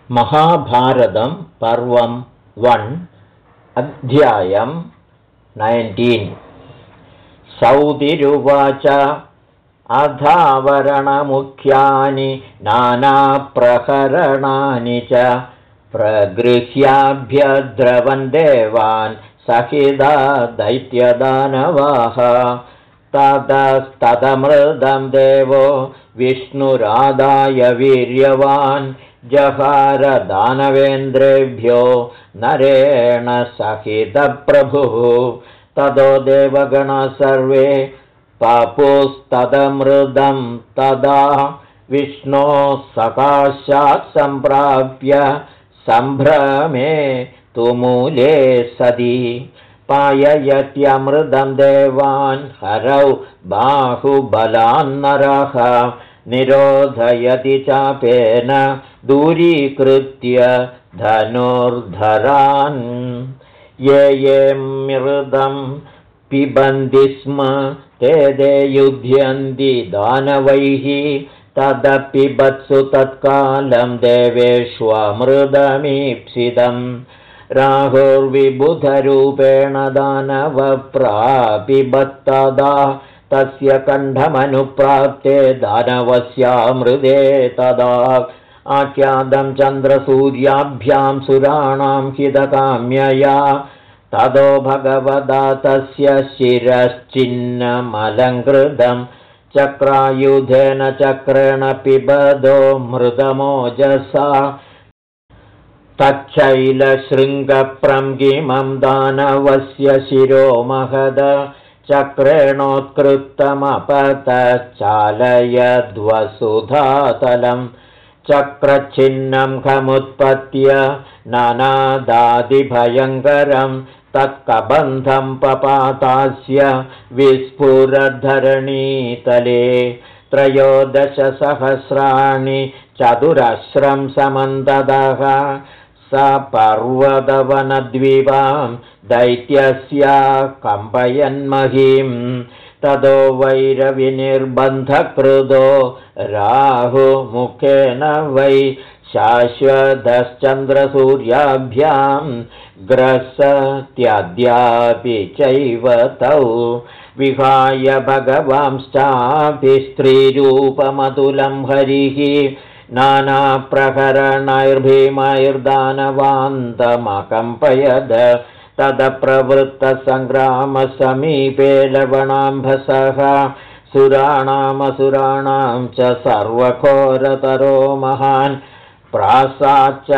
महाभारतं पर्वं 1 अध्यायं 19 सौतिरुवाच अधावरणमुख्यानि नानाप्रकरणानि च प्रगृह्याभ्यद्रवन् देवान् सहिता दैत्यदानवाः ततस्तदमृतं देवो विष्णुरादाय वीर्यवान् जहार दानवेन्द्रेभ्यो नरेण सहितप्रभुः ततो देवगणा सर्वे पापुस्तदमृदं तदा विष्णोः सकाशात् सम्प्राप्य सम्भ्रमे तुमूले सदी पाययत्यमृतं देवान् हरौ बाहुबलान्नरः निरोधयति चापेन दूरीकृत्य धनुर्धरान् ये मृदं पिबन्ति स्म ते युध्यन्ति दानवैः तदपिबत्सु तत्कालं देवेष्वमृदमीप्सितम् राहुर्विबुधरूपेण दानवप्रापिबत्तदा तस्य कण्ठमनुप्राप्ते दानवस्यामृदे तदा आख्यातं चन्द्रसूर्याभ्यां सुराणां हितकाम्यया ततो भगवदा तस्य शिरश्चिन्नमलङ्कृतं चक्रायुधेन चक्रेण पिबदो मृतमोजसा तच्छैलशृङ्गप्रङ्गिमं दानवस्य शिरो महद चक्रेणोत्कृतमपतच्चालयद्वसुधातलं चक्रच्छिन्नं खमुत्पत्य नानादादिभयङ्करं तत्कबन्धं पपातास्य विस्फुरद्धरणीतले 13,000 चतुरस्रं समन्ततः स पर्वतवनद्वीपां दैत्यस्य कम्पयन्महीं ततो वैरविनिर्बन्धकृतो राहुमुखेन वै शाश्वतश्चन्द्रसूर्याभ्यां ग्रसत्यद्यापि चैव तौ विहाय भगवांश्चापि स्त्रीरूपमतुलं हरिः नानाप्रहरणैर्भीमैर्दानवान्तमकम्पयद तदप्रवृत्तसङ्ग्रामसमीपे लवणाम्भसः सुराणामसुराणां च सर्वघोरतरो महान् प्रासाच्च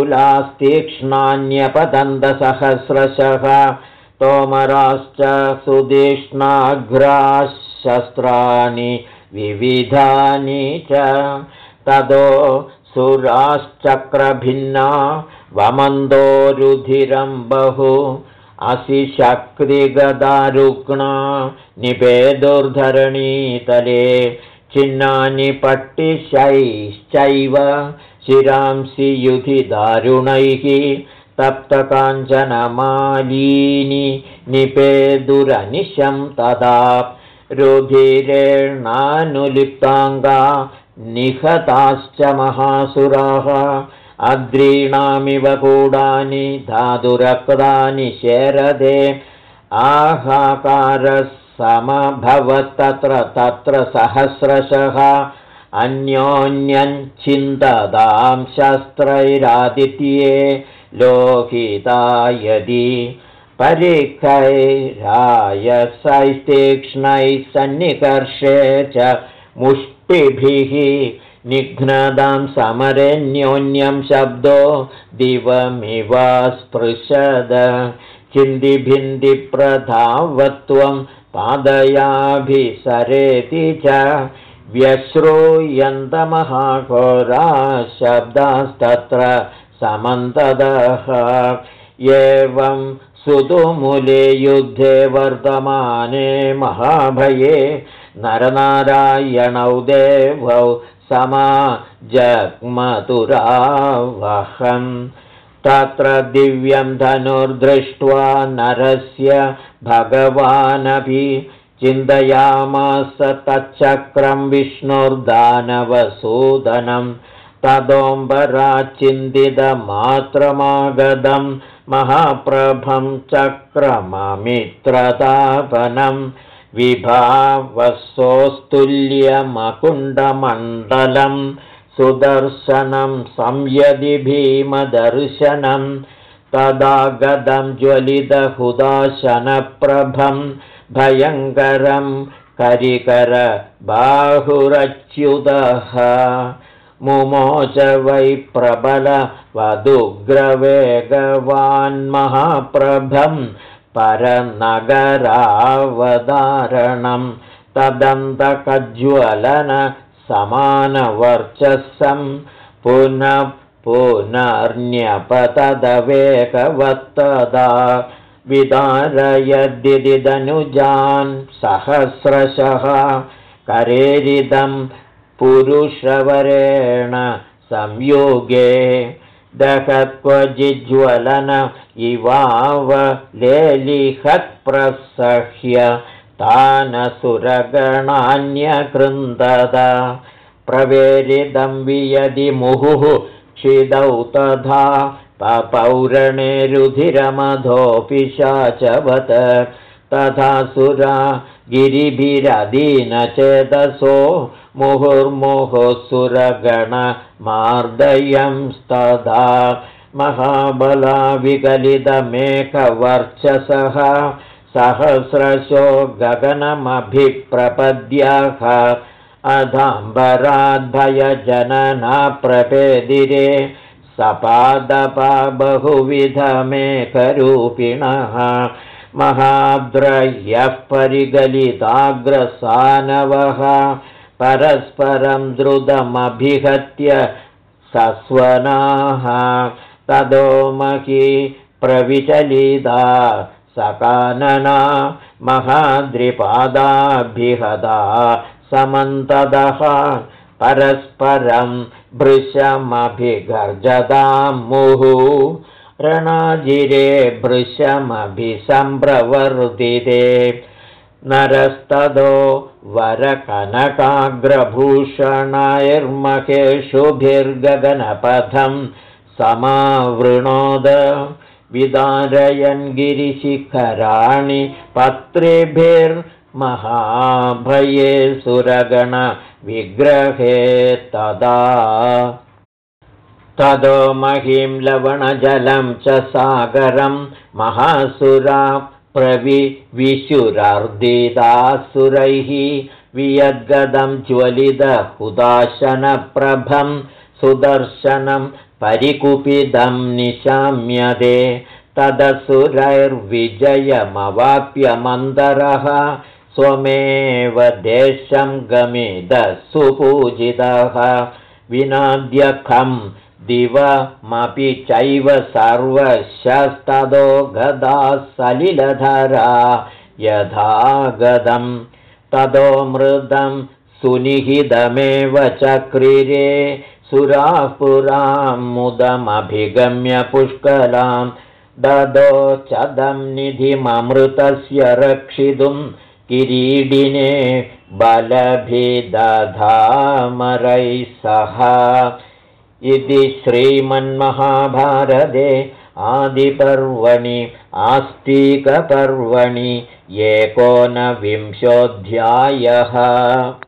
विपुलास्तीक्ष्णान्यपतन्तसहस्रशः तोमराश्च सुतीक्ष्णाघ्राः शस्त्राणि विविधानि च ततो सुराश्चक्रभिन्ना वमन्दो रुधिरं बहु असिशक्तिगदारुग्णा निपेदुर्धरणीतले छिन्नानि पट्टिशैश्चैव शिरांसि युधि दारुणैः तप्तकाञ्चनमालीनि निपेदुरनिशं तदा रुधिरेणानुलिप्ताङ्गा निहताश्च महासुराः अद्रीणामिव कूडानि धातुरक्तानि शेरदे आहाकारः समभवत्तत्र सहस्रशः अन्योन्यञ्चिन्ततां शस्त्रैरादित्ये लोहिता यदि परिखैरायसैस्तीक्ष्णैः सन्निकर्षे च मुष्टिभिः निघ्नदां समरेऽन्योन्यं शब्दो दिवमिव स्पृशद चिन्दिभिन्दिप्रधावत्वं पादयाभिसरेति च व्यश्रूयन्तमहाघोरा शब्दास्तत्र समन्ततः एवं सुतुमुले युद्धे वर्तमाने महाभये नरनारायणौ देवौ समाजग्मतुरावहम् तत्र दिव्यं धनुर्दृष्ट्वा नरस्य भगवानपि चिन्तयामास तच्चक्रं विष्णुर्दानवसूदनं तदोऽम्बराच्चिन्तितमात्रमागतं महाप्रभं चक्रममित्रतापनं विभावसोस्तुल्यमकुण्डमण्डलं सुदर्शनं संयदि भीमदर्शनं तदा गदं ज्वलितहुदाशनप्रभं भयङ्करं करिकरबाहुरच्युतः मुमोच वै प्रबलवदुग्रवेगवान्महाप्रभं परनगरावदारणं तदन्तकज्ज्वलनसमानवर्चस्सं पुनः पुनर्न्यपतदवेगवत्तदा विदारयद्दिदनुजान् सहस्रशः करेरिदं पुरुषवरेण संयोगे दहत्क्वजिज्वलन इवावलेलिहत्प्रसह्य तानसुरगणान्यकृन्दत प्रवेरिदं वियदि मुहुः क्षिदौ तथा पपौरणे रुधिरमधोऽपि शाचवत् तथा सुरा गिरिभिरधीनचेतसो मुहुर्मुहुःसुरगणमार्दयंस्तदा महाबला विगलितमेकवर्चसः सहस्रशो गगनमभिप्रपद्याः अधाम्बराद्भयजनना प्रपेदिरे सपादपा बहुविधमेकरूपिणः महाद्रह्यः परिगलिताग्रसानवः परस्परं द्रुतमभिहत्य सस्वनाः तदोमही प्रविचलिता सकानना महाद्रिपादाभिहता समन्तदः परस्परं भृशमभिगर्जतां मुहुः रणाजिरे भृशमभिसम्प्रवर्तिते नरस्तदो वरकनकाग्रभूषणैर्महेषुभिर्गगनपथं समावृणोद विदारयन् गिरिशिखराणि पत्रिभिर्महाभये सुरगणविग्रहे तदा तदो महीं लवणजलं च सागरं महासुरा प्रविविशुरार्दितासुरैः वियद्गदं ज्वलितहुदाशनप्रभं सुदर्शनं परिकुपितं निशाम्यते तदसुरैर्विजयमवाप्य मन्दरः स्वमेव देशं गमिदः सुपूजितः विनाद्यखं दिवमपि चैव सर्वशस्तदो गदा सलिलधरा यथा गदं तदो मृदं सुनिहितमेव चक्रिरे सुराः पुरां मुदमभिगम्य पुष्कलां ददो चदं निधिममृतस्य रक्षितुं किरीडिने बलभिदधामरैः सह इति श्रीमन्महाभारते आदिपर्वणि आस्तिकपर्वणि 19विंशोऽध्यायः।